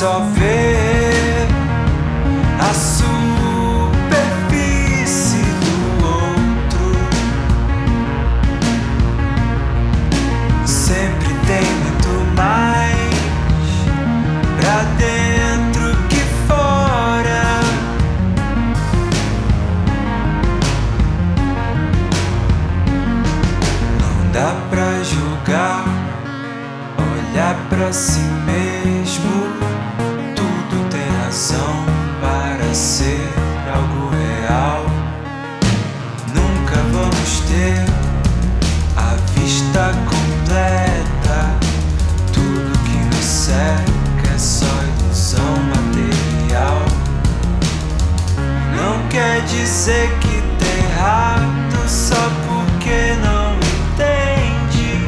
só ver a superfície do outro. Sempre tem muito mais pra dentro que fora. Não dá pra julgar, olhar pra si mesmo. Tudo tem razão para ser algo real. Nunca vamos ter a vista completa. Tudo que nos cerca é só ilusão material. Não quer dizer que tá errado só porque não entende.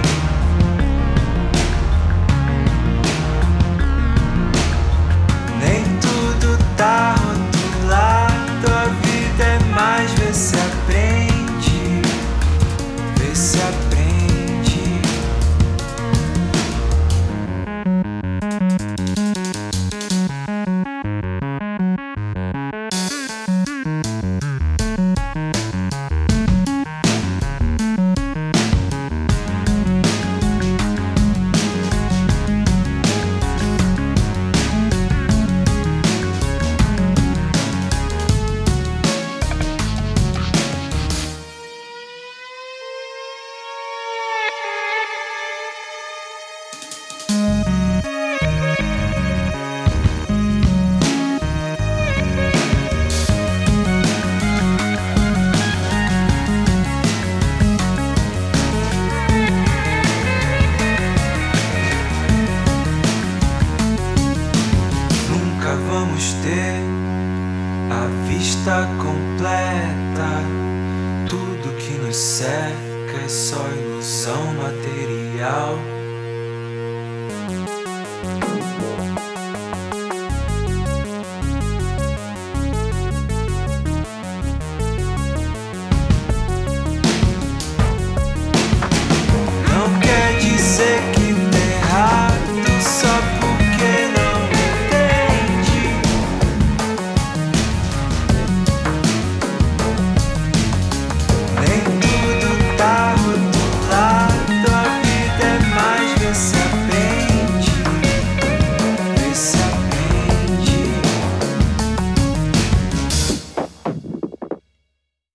Nem tudo tá rotulado. A vida é mais ver se aprende, ver se aprende. Vamos ter a vista completa. Tudo que nos cerca é só ilusão material.